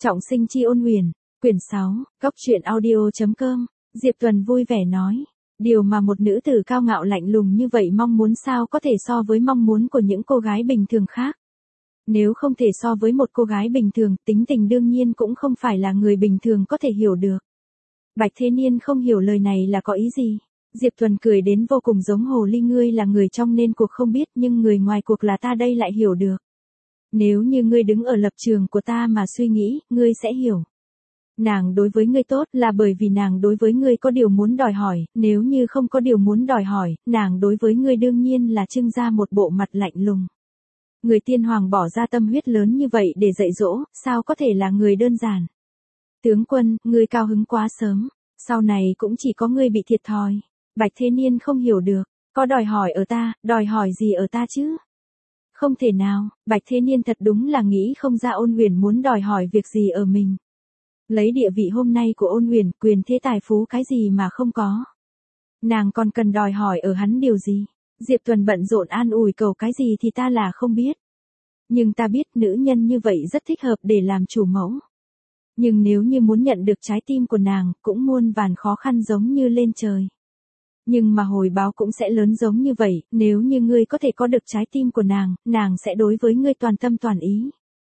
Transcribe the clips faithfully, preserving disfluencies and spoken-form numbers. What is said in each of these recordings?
Trọng sinh chi ôn huyền, quyển sáu, góc truyện audio chấm com, Diệp Tuần vui vẻ nói. Điều mà một nữ tử cao ngạo lạnh lùng như vậy mong muốn sao có thể so với mong muốn của những cô gái bình thường khác. Nếu không thể so với một cô gái bình thường, tính tình đương nhiên cũng không phải là người bình thường có thể hiểu được. Bạch Thế Niên không hiểu lời này là có ý gì. Diệp Tuần cười đến vô cùng giống hồ ly, ngươi là người trong nên cuộc không biết nhưng người ngoài cuộc là ta đây lại hiểu được. Nếu như ngươi đứng ở lập trường của ta mà suy nghĩ, ngươi sẽ hiểu. Nàng đối với ngươi tốt là bởi vì nàng đối với ngươi có điều muốn đòi hỏi, nếu như không có điều muốn đòi hỏi, nàng đối với ngươi đương nhiên là trưng ra một bộ mặt lạnh lùng. Người tiên hoàng bỏ ra tâm huyết lớn như vậy để dạy dỗ, sao có thể là người đơn giản. Tướng quân, ngươi cao hứng quá sớm, sau này cũng chỉ có ngươi bị thiệt thòi. Bạch Thế Niên không hiểu được, có đòi hỏi ở ta, đòi hỏi gì ở ta chứ? Không thể nào, Bạch Thế Niên thật đúng là nghĩ không ra Ôn Huyền muốn đòi hỏi việc gì ở mình. Lấy địa vị hôm nay của Ôn Huyền, quyền thế tài phú cái gì mà không có. Nàng còn cần đòi hỏi ở hắn điều gì? Diệp Tuần bận rộn an ủi cầu cái gì thì ta là không biết. Nhưng ta biết nữ nhân như vậy rất thích hợp để làm chủ mẫu. Nhưng nếu như muốn nhận được trái tim của nàng, cũng muôn vàn khó khăn giống như lên trời. Nhưng mà hồi báo cũng sẽ lớn giống như vậy, nếu như ngươi có thể có được trái tim của nàng, nàng sẽ đối với ngươi toàn tâm toàn ý.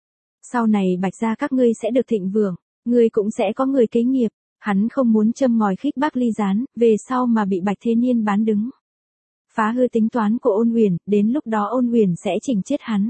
Sau này Bạch gia các ngươi sẽ được thịnh vượng, ngươi cũng sẽ có người kế nghiệp. Hắn không muốn châm ngòi khích bác ly gián, về sau mà bị Bạch Thế Niên bán đứng. Phá hư tính toán của Ôn Huyền, đến lúc đó Ôn Huyền sẽ chỉnh chết hắn.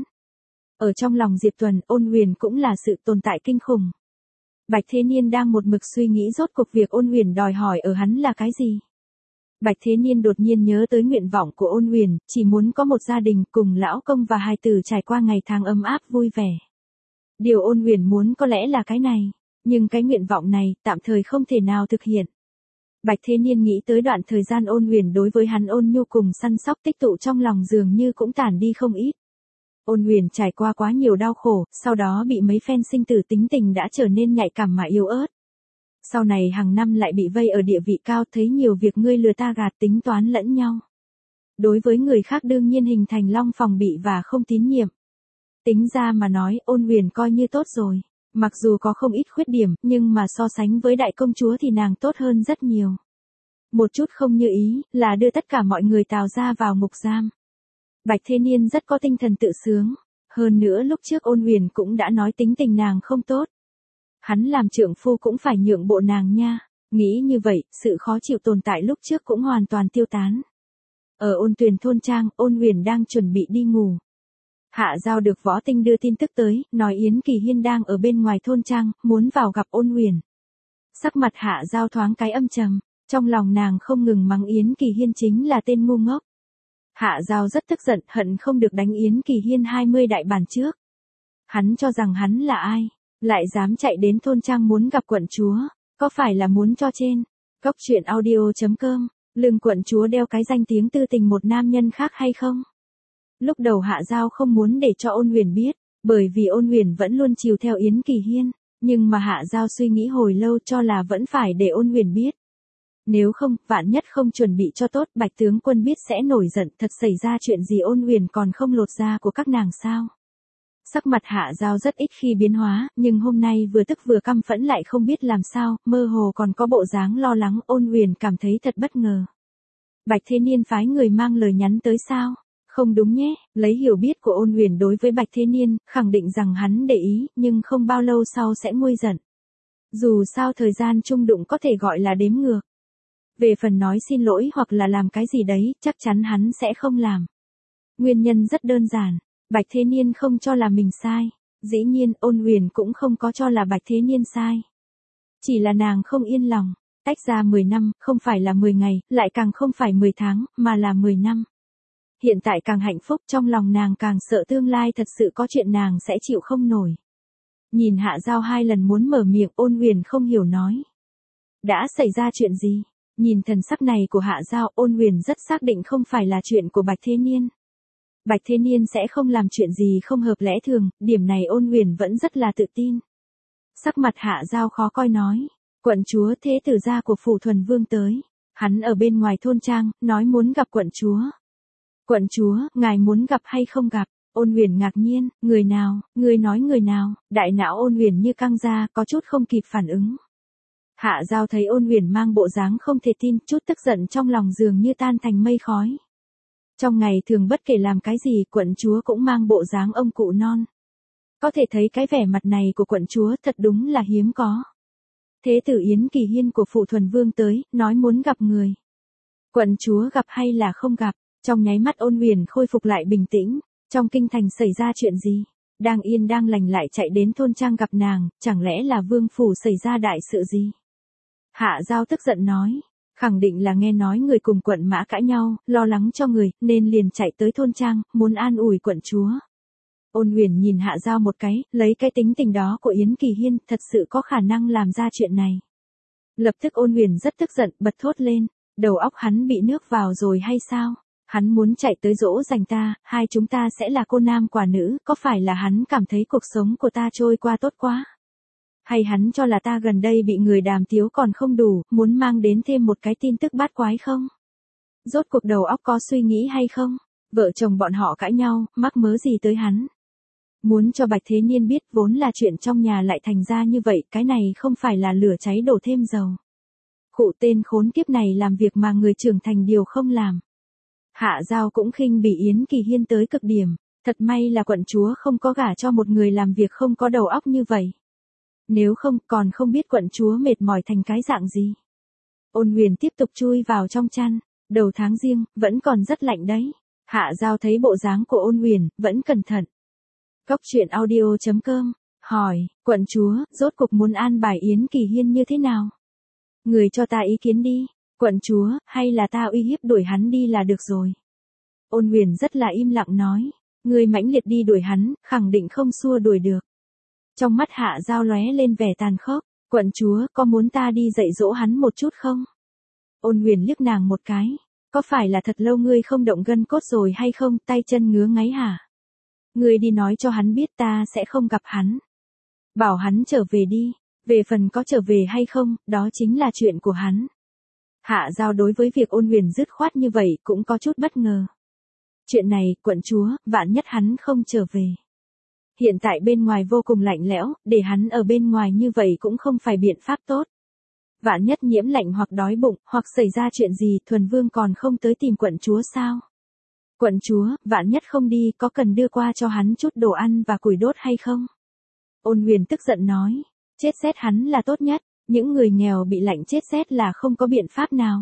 Ở trong lòng Diệp Tuần, Ôn Huyền cũng là sự tồn tại kinh khủng. Bạch Thế Niên đang một mực suy nghĩ rốt cuộc việc Ôn Huyền đòi hỏi ở hắn là cái gì. Bạch Thế Niên đột nhiên nhớ tới nguyện vọng của Ôn Huyền, chỉ muốn có một gia đình cùng lão công và hài tử trải qua ngày tháng ấm áp vui vẻ. Điều Ôn Huyền muốn có lẽ là cái này, nhưng cái nguyện vọng này tạm thời không thể nào thực hiện. Bạch Thế Niên nghĩ tới đoạn thời gian Ôn Huyền đối với hắn ôn nhu cùng săn sóc tích tụ trong lòng dường như cũng tản đi không ít. Ôn Huyền trải qua quá nhiều đau khổ, sau đó bị mấy phen sinh tử tính tình đã trở nên nhạy cảm mà yếu ớt. Sau này hàng năm lại bị vây ở địa vị cao, thấy nhiều việc ngươi lừa ta gạt tính toán lẫn nhau. Đối với người khác đương nhiên hình thành long phòng bị và không tín nhiệm. Tính ra mà nói Ôn Huyền coi như tốt rồi, mặc dù có không ít khuyết điểm, nhưng mà so sánh với đại công chúa thì nàng tốt hơn rất nhiều. Một chút không như ý, là đưa tất cả mọi người Tào ra vào ngục giam. Bạch Thế Niên rất có tinh thần tự sướng, hơn nữa lúc trước Ôn Huyền cũng đã nói tính tình nàng không tốt. Hắn làm trượng phu cũng phải nhượng bộ nàng nha, nghĩ như vậy, sự khó chịu tồn tại lúc trước cũng hoàn toàn tiêu tán. Ở Ôn Tuyền thôn trang, Ôn Huyền đang chuẩn bị đi ngủ. Hạ Giao được Võ Tinh đưa tin tức tới, nói Yến Kỳ Hiên đang ở bên ngoài thôn trang, muốn vào gặp Ôn Huyền. Sắc mặt Hạ Giao thoáng cái âm trầm, trong lòng nàng không ngừng mắng Yến Kỳ Hiên chính là tên ngu ngốc. Hạ Giao rất tức giận, hận không được đánh Yến Kỳ Hiên hai mươi đại bản trước. Hắn cho rằng hắn là ai, lại dám chạy đến thôn trang muốn gặp quận chúa, có phải là muốn cho trên. Góc truyện audio chấm com, lưng quận chúa đeo cái danh tiếng tư tình một nam nhân khác hay không? Lúc đầu Hạ Giao không muốn để cho Ôn Huyền biết, bởi vì Ôn Huyền vẫn luôn chiều theo Yến Kỳ Hiên, nhưng mà Hạ Giao suy nghĩ hồi lâu cho là vẫn phải để Ôn Huyền biết. Nếu không, vạn nhất không chuẩn bị cho tốt, Bạch tướng quân biết sẽ nổi giận, thật xảy ra chuyện gì Ôn Huyền còn không lột da của các nàng sao? Sắc mặt Hạ Giao rất ít khi biến hóa, nhưng hôm nay vừa tức vừa căm phẫn lại không biết làm sao, mơ hồ còn có bộ dáng lo lắng. Ôn Huyền cảm thấy thật bất ngờ. Bạch Thế Niên phái người mang lời nhắn tới sao? Không đúng nhé, lấy hiểu biết của Ôn Huyền đối với Bạch Thế Niên, khẳng định rằng hắn để ý, nhưng không bao lâu sau sẽ nguôi giận. Dù sao thời gian chung đụng có thể gọi là đếm ngược. Về phần nói xin lỗi hoặc là làm cái gì đấy, chắc chắn hắn sẽ không làm. Nguyên nhân rất đơn giản, Bạch Thế Niên không cho là mình sai, dĩ nhiên Ôn Huyền cũng không có cho là Bạch Thế Niên sai. Chỉ là nàng không yên lòng, tách ra mười năm, không phải là mười ngày, lại càng không phải mười tháng, mà là mười năm. Hiện tại càng hạnh phúc, trong lòng nàng càng sợ tương lai thật sự có chuyện nàng sẽ chịu không nổi. Nhìn Hạ Giao hai lần muốn mở miệng, Ôn Huyền không hiểu nói. Đã xảy ra chuyện gì? Nhìn thần sắc này của Hạ Giao, Ôn Huyền rất xác định không phải là chuyện của Bạch Thế Niên. Bạch Thế Niên sẽ không làm chuyện gì không hợp lẽ thường, điểm này Ôn Huyền vẫn rất là tự tin. Sắc mặt Hạ Giao khó coi nói, quận chúa thế tử gia của Phủ Thuần Vương tới, hắn ở bên ngoài thôn trang, nói muốn gặp quận chúa. Quận chúa, ngài muốn gặp hay không gặp? Ôn Huyền ngạc nhiên, người nào, người nói người nào, đại não Ôn Huyền như căng ra, có chút không kịp phản ứng. Hạ Giao thấy Ôn Huyền mang bộ dáng không thể tin, chút tức giận trong lòng dường như tan thành mây khói. Trong ngày thường bất kể làm cái gì, quận chúa cũng mang bộ dáng ông cụ non. Có thể thấy cái vẻ mặt này của quận chúa thật đúng là hiếm có. Thế tử Yến Kỳ Hiên của Phụ Thuần Vương tới, nói muốn gặp người. Quận chúa gặp hay là không gặp, trong nháy mắt Ôn Huyền khôi phục lại bình tĩnh. Trong kinh thành xảy ra chuyện gì? Đang yên đang lành lại chạy đến thôn trang gặp nàng, chẳng lẽ là vương phủ xảy ra đại sự gì? Hạ Giao tức giận nói, khẳng định là nghe nói người cùng quận Mã cãi nhau, lo lắng cho người, nên liền chạy tới thôn trang, muốn an ủi quận chúa. Ôn Huyền nhìn Hạ Giao một cái, lấy cái tính tình đó của Yến Kỳ Hiên, thật sự có khả năng làm ra chuyện này. Lập tức Ôn Huyền rất tức giận, bật thốt lên, đầu óc hắn bị nước vào rồi hay sao? Hắn muốn chạy tới dỗ dành ta, hai chúng ta sẽ là cô nam quả nữ, có phải là hắn cảm thấy cuộc sống của ta trôi qua tốt quá? Hay hắn cho là ta gần đây bị người đàm tiếu còn không đủ, muốn mang đến thêm một cái tin tức bát quái không? Rốt cuộc đầu óc có suy nghĩ hay không? Vợ chồng bọn họ cãi nhau, mắc mớ gì tới hắn? Muốn cho Bạch Thế Niên biết vốn là chuyện trong nhà lại thành ra như vậy, cái này không phải là lửa cháy đổ thêm dầu. Khụ tên khốn kiếp này làm việc mà người trưởng thành điều không làm. Hạ Giao cũng khinh bỉ Yến Kỳ Hiên tới cực điểm, thật may là quận chúa không có gả cho một người làm việc không có đầu óc như vậy. Nếu không còn không biết quận chúa mệt mỏi thành cái dạng gì. Ôn Huyền tiếp tục chui vào trong chăn, đầu tháng riêng, vẫn còn rất lạnh đấy. Hạ Giao thấy bộ dáng của Ôn Huyền, vẫn cẩn thận. Cốc truyện audio chấm com, hỏi, quận chúa, rốt cục muốn an bài Yến Kỳ Hiên như thế nào? Người cho ta ý kiến đi. Quận chúa, hay là ta uy hiếp đuổi hắn đi là được rồi. Ôn Huyền rất là im lặng nói, người mãnh liệt đi đuổi hắn, khẳng định không xua đuổi được. Trong mắt Hạ Giao lóe lên vẻ tàn khốc, quận chúa, có muốn ta đi dạy dỗ hắn một chút không? Ôn Huyền liếc nàng một cái, có phải là thật lâu ngươi không động gân cốt rồi hay không, tay chân ngứa ngáy hả? Ngươi đi nói cho hắn biết ta sẽ không gặp hắn. Bảo hắn trở về đi, về phần có trở về hay không, đó chính là chuyện của hắn. Hạ Giao đối với việc Ôn Huyền dứt khoát như vậy cũng có chút bất ngờ. Chuyện này, quận chúa, vạn nhất hắn không trở về. Hiện tại bên ngoài vô cùng lạnh lẽo, để hắn ở bên ngoài như vậy cũng không phải biện pháp tốt. Vạn nhất nhiễm lạnh hoặc đói bụng, hoặc xảy ra chuyện gì, Thuần Vương còn không tới tìm quận chúa sao? Quận chúa, vạn nhất không đi, có cần đưa qua cho hắn chút đồ ăn và củi đốt hay không? Ôn Huyền tức giận nói, chết rét hắn là tốt nhất. Những người nghèo bị lạnh chết rét là không có biện pháp nào.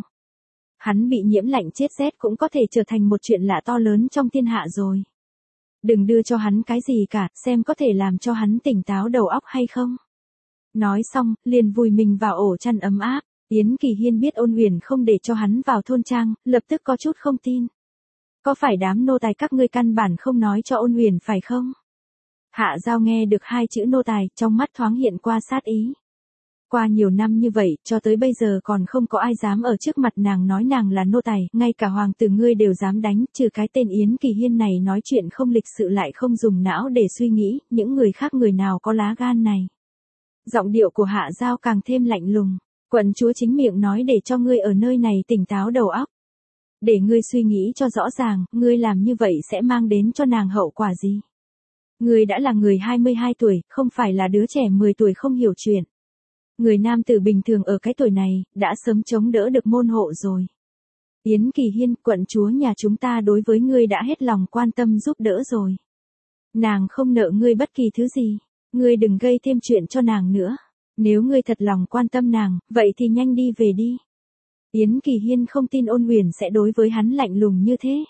Hắn bị nhiễm lạnh chết rét cũng có thể trở thành một chuyện lạ to lớn trong thiên hạ rồi. Đừng đưa cho hắn cái gì cả, xem có thể làm cho hắn tỉnh táo đầu óc hay không. Nói xong, liền vùi mình vào ổ chăn ấm áp. Yến Kỳ Hiên biết Ôn Huyền không để cho hắn vào thôn trang, lập tức có chút không tin. Có phải đám nô tài các ngươi căn bản không nói cho Ôn Huyền phải không? Hạ Giao nghe được hai chữ nô tài, trong mắt thoáng hiện qua sát ý. Qua nhiều năm như vậy, cho tới bây giờ còn không có ai dám ở trước mặt nàng nói nàng là nô tài, ngay cả hoàng tử ngươi đều dám đánh, trừ cái tên Yến Kỳ Hiên này nói chuyện không lịch sự lại không dùng não để suy nghĩ, những người khác người nào có lá gan này. Giọng điệu của Hạ Giao càng thêm lạnh lùng, quận chúa chính miệng nói để cho ngươi ở nơi này tỉnh táo đầu óc. Để ngươi suy nghĩ cho rõ ràng, ngươi làm như vậy sẽ mang đến cho nàng hậu quả gì. Ngươi đã là người hai mươi hai tuổi, không phải là đứa trẻ mười tuổi không hiểu chuyện. Người nam tử bình thường ở cái tuổi này, đã sớm chống đỡ được môn hộ rồi. Yến Kỳ Hiên, quận chúa nhà chúng ta đối với ngươi đã hết lòng quan tâm giúp đỡ rồi. Nàng không nợ ngươi bất kỳ thứ gì, ngươi đừng gây thêm chuyện cho nàng nữa. Nếu ngươi thật lòng quan tâm nàng, vậy thì nhanh đi về đi. Yến Kỳ Hiên không tin Ôn Huyền sẽ đối với hắn lạnh lùng như thế.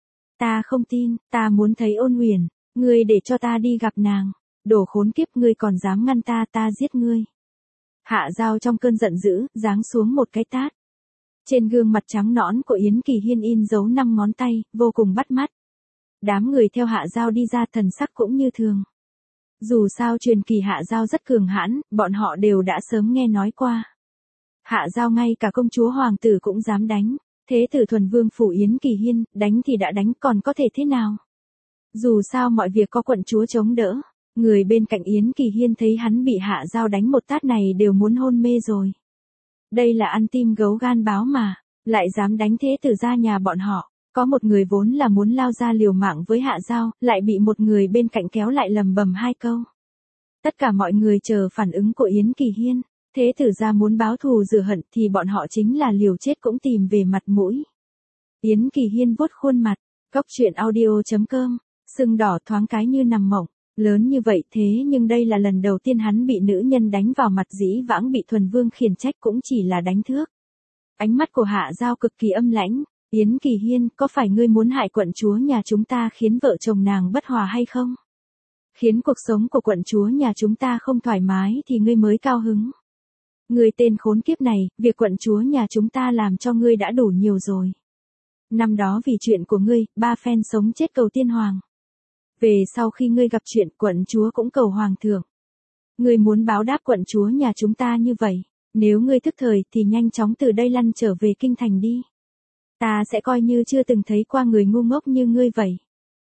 Ta không tin, ta muốn thấy Ôn Huyền, ngươi để cho ta đi gặp nàng. Đồ khốn kiếp, ngươi còn dám ngăn ta, ta giết ngươi. Hạ Giao trong cơn giận dữ, giáng xuống một cái tát. Trên gương mặt trắng nõn của Yến Kỳ Hiên in dấu năm ngón tay, vô cùng bắt mắt. Đám người theo Hạ Giao đi ra thần sắc cũng như thường. Dù sao truyền kỳ Hạ Giao rất cường hãn, bọn họ đều đã sớm nghe nói qua. Hạ Giao ngay cả công chúa hoàng tử cũng dám đánh. Thế tử Thuần Vương phủ Yến Kỳ Hiên, đánh thì đã đánh còn có thể thế nào? Dù sao mọi việc có quận chúa chống đỡ. Người bên cạnh Yến Kỳ Hiên thấy hắn bị Hạ Giao đánh một tát này đều muốn hôn mê rồi. Đây là ăn tim gấu gan báo mà, lại dám đánh thế tử gia nhà bọn họ, Có một người vốn là muốn lao ra liều mạng với Hạ Giao, lại bị một người bên cạnh kéo lại lầm bầm hai câu. Tất cả mọi người chờ phản ứng của Yến Kỳ Hiên, thế tử ra muốn báo thù rửa hận thì bọn họ chính là liều chết cũng tìm về mặt mũi. Yến Kỳ Hiên vuốt khuôn mặt, cóc truyện audio chấm com, sưng đỏ thoáng cái như nằm mộng, lớn như vậy thế nhưng đây là lần đầu tiên hắn bị nữ nhân đánh vào mặt, dĩ vãng bị Thuần Vương khiển trách cũng chỉ là đánh thước. Ánh mắt của Hạ Giao cực kỳ âm lãnh, Yến Kỳ Hiên, có phải ngươi muốn hại quận chúa nhà chúng ta khiến vợ chồng nàng bất hòa hay không? Khiến cuộc sống của quận chúa nhà chúng ta không thoải mái thì ngươi mới cao hứng. Ngươi tên khốn kiếp này, việc quận chúa nhà chúng ta làm cho ngươi đã đủ nhiều rồi. Năm đó vì chuyện của ngươi, ba phen sống chết cầu tiên hoàng. Về sau khi ngươi gặp chuyện quận chúa cũng cầu hoàng thượng. Ngươi muốn báo đáp quận chúa nhà chúng ta như vậy, nếu ngươi thức thời thì nhanh chóng từ đây lăn trở về kinh thành đi. Ta sẽ coi như chưa từng thấy qua người ngu ngốc như ngươi vậy.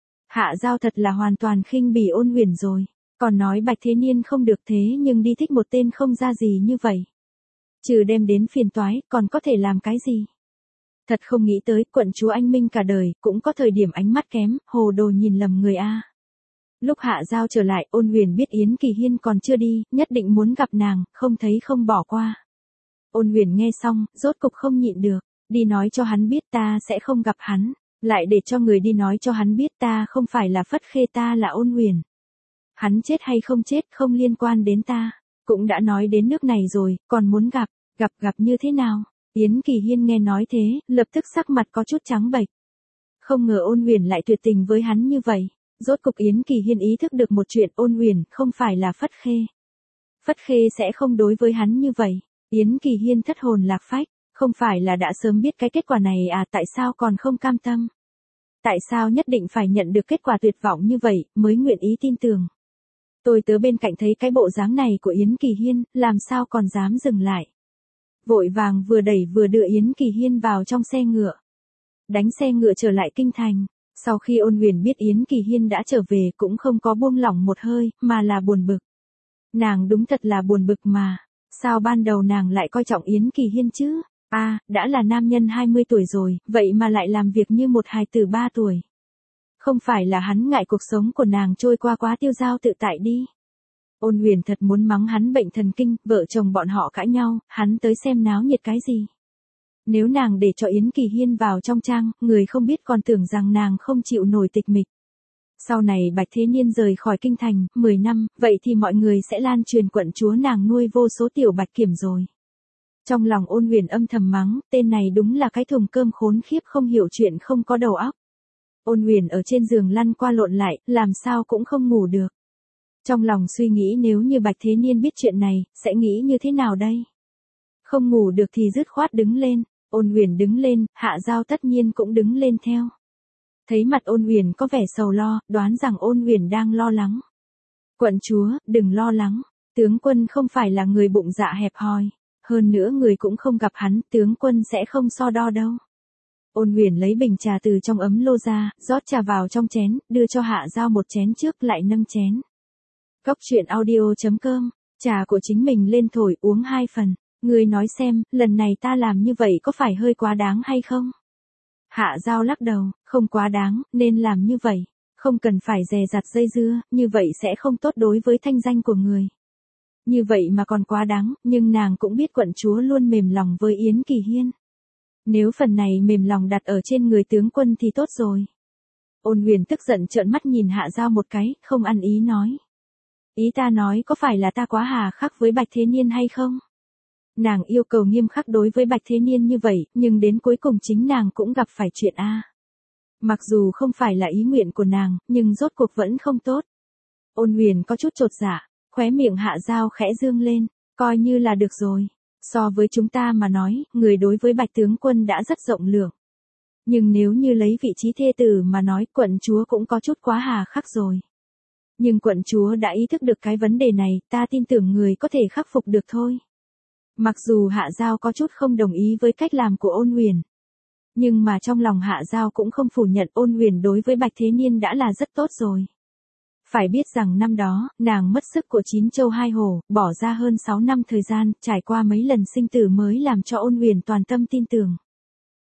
Hạ Giao thật là hoàn toàn khinh bỉ Ôn Huyền rồi, còn nói Bạch Thế Niên không được thế nhưng đi thích một tên không ra gì như vậy. Trừ đem đến phiền toái, còn có thể làm cái gì? Thật không nghĩ tới, quận chúa anh minh cả đời, cũng có thời điểm ánh mắt kém, hồ đồ nhìn lầm người a. Lúc Hạ Giao trở lại, Ôn Huyền biết Yến Kỳ Hiên còn chưa đi, nhất định muốn gặp nàng, không thấy không bỏ qua. Ôn Huyền nghe xong, rốt cục không nhịn được, đi nói cho hắn biết ta sẽ không gặp hắn, lại để cho người đi nói cho hắn biết ta không phải là Phất Khê, ta là Ôn Huyền. Hắn chết hay không chết không liên quan đến ta, cũng đã nói đến nước này rồi, còn muốn gặp, gặp gặp như thế nào? Yến Kỳ Hiên nghe nói thế, lập tức sắc mặt có chút trắng bệch. Không ngờ Ôn Huyền lại tuyệt tình với hắn như vậy. Rốt cục Yến Kỳ Hiên ý thức được một chuyện, Ôn Huyền không phải là Phất Khê. Phất Khê sẽ không đối với hắn như vậy. Yến Kỳ Hiên thất hồn lạc phách, không phải là đã sớm biết cái kết quả này à, tại sao còn không cam tâm? Tại sao nhất định phải nhận được kết quả tuyệt vọng như vậy, mới nguyện ý tin tưởng? Tôi tớ bên cạnh thấy cái bộ dáng này của Yến Kỳ Hiên, làm sao còn dám dừng lại? Vội vàng vừa đẩy vừa đưa Yến Kỳ Hiên vào trong xe ngựa. Đánh xe ngựa trở lại kinh thành. Sau khi Ôn Huyền biết Yến Kỳ Hiên đã trở về cũng không có buông lỏng một hơi, mà là buồn bực. Nàng đúng thật là buồn bực mà. Sao ban đầu nàng lại coi trọng Yến Kỳ Hiên chứ? A, à, đã là nam nhân hai mươi tuổi rồi, vậy mà lại làm việc như một hài tử ba tuổi. Không phải là hắn ngại cuộc sống của nàng trôi qua quá tiêu dao tự tại đi. Ôn Huyền thật muốn mắng hắn bệnh thần kinh, vợ chồng bọn họ cãi nhau, hắn tới xem náo nhiệt cái gì. Nếu nàng để cho Yến Kỳ Hiên vào trong trang, người không biết còn tưởng rằng nàng không chịu nổi tịch mịch. Sau này Bạch Thế Niên rời khỏi kinh thành, mười năm, vậy thì mọi người sẽ lan truyền quận chúa nàng nuôi vô số tiểu bạch kiểm rồi. Trong lòng Ôn Huyền âm thầm mắng, tên này đúng là cái thùng cơm khốn khiếp không hiểu chuyện không có đầu óc. Ôn Huyền ở trên giường lăn qua lộn lại, làm sao cũng không ngủ được. Trong lòng suy nghĩ nếu như Bạch Thế Niên biết chuyện này, sẽ nghĩ như thế nào đây? Không ngủ được thì dứt khoát đứng lên. Ôn Huyền đứng lên, Hạ Giao tất nhiên cũng đứng lên theo. Thấy mặt Ôn Huyền có vẻ sầu lo, đoán rằng Ôn Huyền đang lo lắng. Quận chúa, đừng lo lắng, tướng quân không phải là người bụng dạ hẹp hòi, hơn nữa người cũng không gặp hắn, tướng quân sẽ không so đo đâu. Ôn Huyền lấy bình trà từ trong ấm lô ra, rót trà vào trong chén, đưa cho Hạ Giao một chén trước lại nâng chén. Cóc truyện audio chấm com, trà của chính mình lên thổi uống hai phần. Ngươi nói xem, lần này ta làm như vậy có phải hơi quá đáng hay không? Hạ Giao lắc đầu, không quá đáng, nên làm như vậy. Không cần phải dè dặt dây dưa, như vậy sẽ không tốt đối với thanh danh của người. Như vậy mà còn quá đáng, nhưng nàng cũng biết quận chúa luôn mềm lòng với Yến Kỳ Hiên. Nếu phần này mềm lòng đặt ở trên người tướng quân thì tốt rồi. Ôn Huyền tức giận trợn mắt nhìn Hạ Giao một cái, không ăn ý nói. Ý ta nói có phải là ta quá hà khắc với Bạch Thế Niên hay không? Nàng yêu cầu nghiêm khắc đối với Bạch Thế Niên như vậy, nhưng đến cuối cùng chính nàng cũng gặp phải chuyện A. Mặc dù không phải là ý nguyện của nàng, nhưng rốt cuộc vẫn không tốt. Ôn Huyền có chút chột dạ, khóe miệng Hạ Giao khẽ dương lên, coi như là được rồi. So với chúng ta mà nói, người đối với Bạch tướng quân đã rất rộng lượng. Nhưng nếu như lấy vị trí thê tử mà nói, quận chúa cũng có chút quá hà khắc rồi. Nhưng quận chúa đã ý thức được cái vấn đề này, ta tin tưởng người có thể khắc phục được thôi. Mặc dù Hạ Giao có chút không đồng ý với cách làm của Ôn Huyền. Nhưng mà trong lòng Hạ Giao cũng không phủ nhận Ôn Huyền đối với Bạch Thế Niên đã là rất tốt rồi. Phải biết rằng năm đó, nàng mất sức của chín châu hai hổ, bỏ ra hơn sáu năm thời gian, trải qua mấy lần sinh tử mới làm cho Ôn Huyền toàn tâm tin tưởng.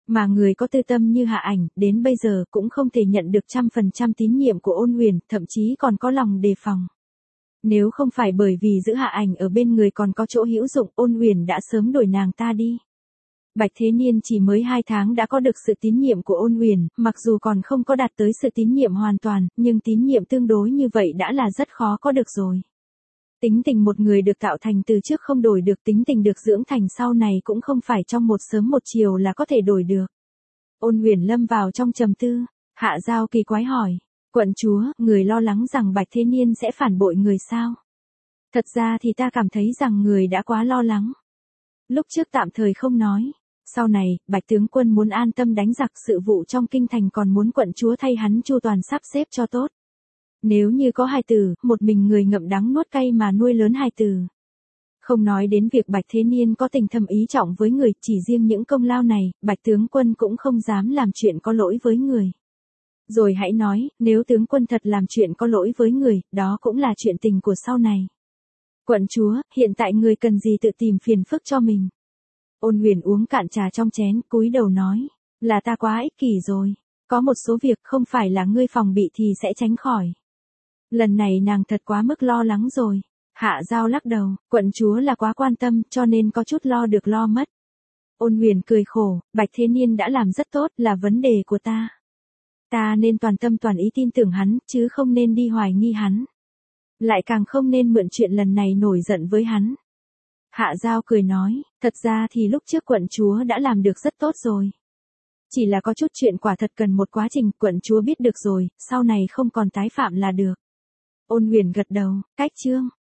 Mà người có tư tâm như Hạ Ảnh, đến bây giờ cũng không thể nhận được trăm phần trăm tín nhiệm của Ôn Huyền, thậm chí còn có lòng đề phòng. Nếu không phải bởi vì giữ Hạ Ảnh ở bên người còn có chỗ hữu dụng, Ôn Huyền đã sớm đuổi nàng ta đi. Bạch Thế Niên chỉ mới hai tháng đã có được sự tín nhiệm của Ôn Huyền, mặc dù còn không có đạt tới sự tín nhiệm hoàn toàn, nhưng tín nhiệm tương đối như vậy đã là rất khó có được rồi. Tính tình một người được tạo thành từ trước không đổi được, tính tình được dưỡng thành sau này cũng không phải trong một sớm một chiều là có thể đổi được. Ôn Huyền lâm vào trong trầm tư, Hạ Giao kỳ quái hỏi, quận chúa, người lo lắng rằng Bạch Thế Niên sẽ phản bội người sao? Thật ra thì ta cảm thấy rằng người đã quá lo lắng. Lúc trước tạm thời không nói. Sau này, Bạch tướng quân muốn an tâm đánh giặc, sự vụ trong kinh thành còn muốn quận chúa thay hắn chu toàn sắp xếp cho tốt. Nếu như có hài tử, một mình người ngậm đắng nuốt cay mà nuôi lớn hài tử. Không nói đến việc Bạch Thế Niên có tình thâm ý trọng với người, chỉ riêng những công lao này, Bạch tướng quân cũng không dám làm chuyện có lỗi với người. Rồi hãy nói, nếu tướng quân thật làm chuyện có lỗi với người, đó cũng là chuyện tình của sau này. Quận chúa, hiện tại người cần gì tự tìm phiền phức cho mình. Ôn Huyền uống cạn trà trong chén, cúi đầu nói, là ta quá ích kỷ rồi. Có một số việc không phải là ngươi phòng bị thì sẽ tránh khỏi. Lần này nàng thật quá mức lo lắng rồi. Hạ Giao lắc đầu, quận chúa là quá quan tâm cho nên có chút lo được lo mất. Ôn Huyền cười khổ, Bạch Thế Niên đã làm rất tốt, là vấn đề của ta. Ta nên toàn tâm toàn ý tin tưởng hắn, chứ không nên đi hoài nghi hắn. Lại càng không nên mượn chuyện lần này nổi giận với hắn. Hạ Giao cười nói, thật ra thì lúc trước quận chúa đã làm được rất tốt rồi. Chỉ là có chút chuyện quả thật cần một quá trình, quận chúa biết được rồi, sau này không còn tái phạm là được. Ôn Huyền gật đầu, cách chương.